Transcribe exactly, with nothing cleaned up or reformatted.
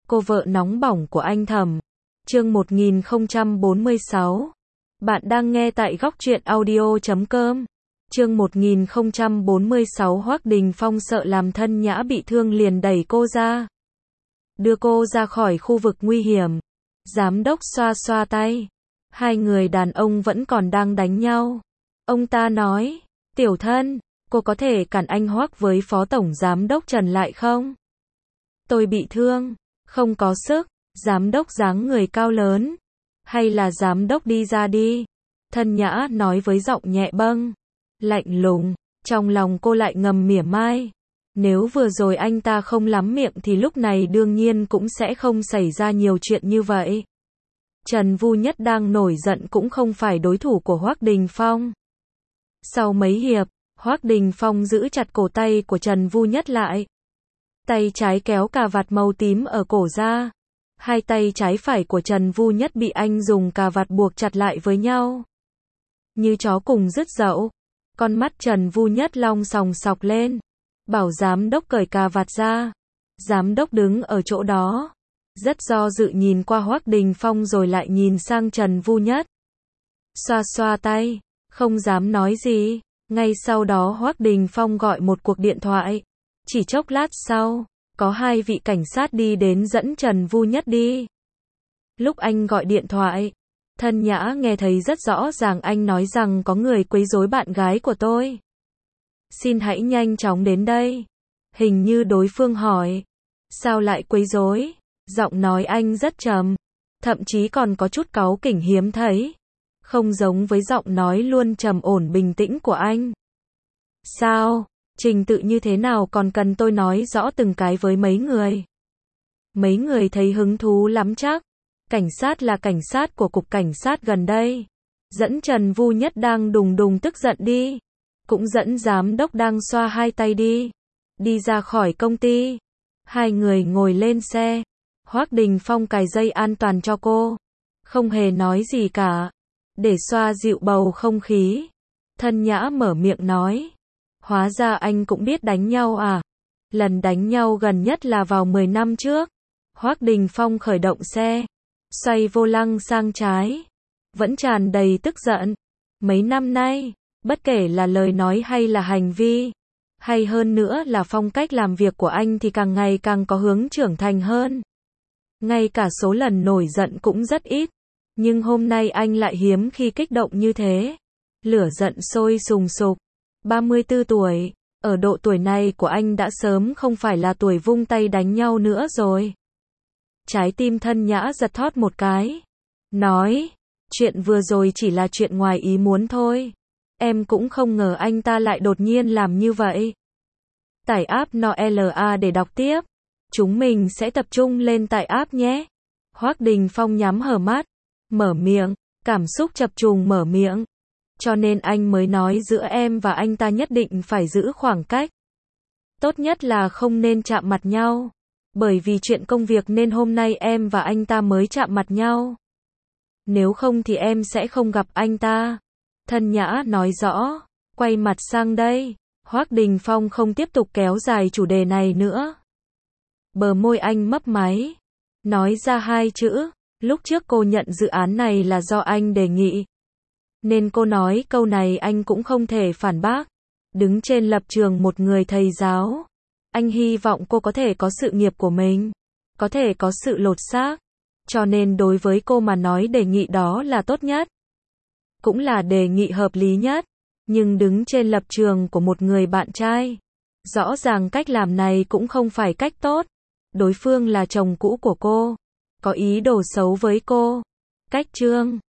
Cô vợ nóng bỏng của anh Thẩm. Chương một nghìn không trăm bốn mươi sáu. Bạn đang nghe tại góc truyện audio chấm com. Chương một nghìn không trăm bốn mươi sáu. Hoắc Đình Phong sợ làm Thân Nhã bị thương liền đẩy cô ra, đưa cô ra khỏi khu vực nguy hiểm. Giám đốc xoa xoa tay. Hai người đàn ông vẫn còn đang đánh nhau. Ông ta nói, tiểu Thân, cô có thể cản anh Hoắc với phó tổng giám đốc Trần lại không? Tôi bị thương, không có sức. Giám đốc dáng người cao lớn. Hay là giám đốc đi ra đi. Thân Nhã nói với giọng nhẹ bâng, lạnh lùng. Trong lòng cô lại ngầm mỉa mai. Nếu vừa rồi anh ta không lắm miệng thì lúc này đương nhiên cũng sẽ không xảy ra nhiều chuyện như vậy. Trần Vu Nhất đang nổi giận cũng không phải đối thủ của Hoắc Đình Phong. Sau mấy hiệp, Hoắc Đình Phong giữ chặt cổ tay của Trần Vu Nhất lại. Tay trái kéo cà vạt màu tím ở cổ ra. Hai tay trái phải của Trần Vu Nhất bị anh dùng cà vạt buộc chặt lại với nhau. Như chó cùng rứt dậu. Con mắt Trần Vu Nhất long sòng sọc lên. Bảo giám đốc cởi cà vạt ra. Giám đốc đứng ở chỗ đó. Rất do dự nhìn qua Hoắc Đình Phong rồi lại nhìn sang Trần Vu Nhất. Xoa xoa tay. Không dám nói gì. Ngay sau đó Hoắc Đình Phong gọi một cuộc điện thoại. Chỉ chốc lát sau, có hai vị cảnh sát đi đến dẫn Trần Vu Nhất đi. Lúc anh gọi điện thoại, Thân Nhã nghe thấy rất rõ ràng anh nói rằng có người quấy rối bạn gái của tôi. Xin hãy nhanh chóng đến đây. Hình như đối phương hỏi, sao lại quấy rối? Giọng nói anh rất trầm, thậm chí còn có chút cáu kỉnh hiếm thấy. Không giống với giọng nói luôn trầm ổn bình tĩnh của anh. Sao? Trình tự như thế nào còn cần tôi nói rõ từng cái với mấy người? Mấy người thấy hứng thú lắm chắc. Cảnh sát là cảnh sát của cục cảnh sát gần đây. Dẫn Trần Vu Nhất đang đùng đùng tức giận đi. Cũng dẫn giám đốc đang xoa hai tay đi. Đi ra khỏi công ty. Hai người ngồi lên xe. Hoắc Đình Phong cài dây an toàn cho cô. Không hề nói gì cả. Để xoa dịu bầu không khí. Thân Nhã mở miệng nói. Hóa ra anh cũng biết đánh nhau à? Lần đánh nhau gần nhất là vào mười năm trước. Hoắc Đình Phong khởi động xe. Xoay vô lăng sang trái. Vẫn tràn đầy tức giận. Mấy năm nay, bất kể là lời nói hay là hành vi, hay hơn nữa là phong cách làm việc của anh thì càng ngày càng có hướng trưởng thành hơn. Ngay cả số lần nổi giận cũng rất ít. Nhưng hôm nay anh lại hiếm khi kích động như thế. Lửa giận sôi sùng sục. ba mươi tư tuổi, ở độ tuổi này của anh đã sớm không phải là tuổi vung tay đánh nhau nữa rồi. Trái tim Thân Nhã giật thót một cái. Nói, chuyện vừa rồi chỉ là chuyện ngoài ý muốn thôi. Em cũng không ngờ anh ta lại đột nhiên làm như vậy. Tải app en o lờ a để đọc tiếp. Chúng mình sẽ tập trung lên tải app nhé. Hoắc Đình Phong nhắm hờ mắt, mở miệng, cảm xúc chập trùng mở miệng. Cho nên anh mới nói giữa em và anh ta nhất định phải giữ khoảng cách. Tốt nhất là không nên chạm mặt nhau. Bởi vì chuyện công việc nên hôm nay em và anh ta mới chạm mặt nhau. Nếu không thì em sẽ không gặp anh ta. Thân Nhã nói rõ, quay mặt sang đây. Hoắc Đình Phong không tiếp tục kéo dài chủ đề này nữa. Bờ môi anh mấp máy. Nói ra hai chữ, lúc trước cô nhận dự án này là do anh đề nghị. Nên cô nói câu này anh cũng không thể phản bác. Đứng trên lập trường một người thầy giáo, anh hy vọng cô có thể có sự nghiệp của mình, có thể có sự lột xác. Cho nên đối với cô mà nói đề nghị đó là tốt nhất, cũng là đề nghị hợp lý nhất. Nhưng đứng trên lập trường của một người bạn trai, rõ ràng cách làm này cũng không phải cách tốt. Đối phương là chồng cũ của cô, có ý đồ xấu với cô. Cách trương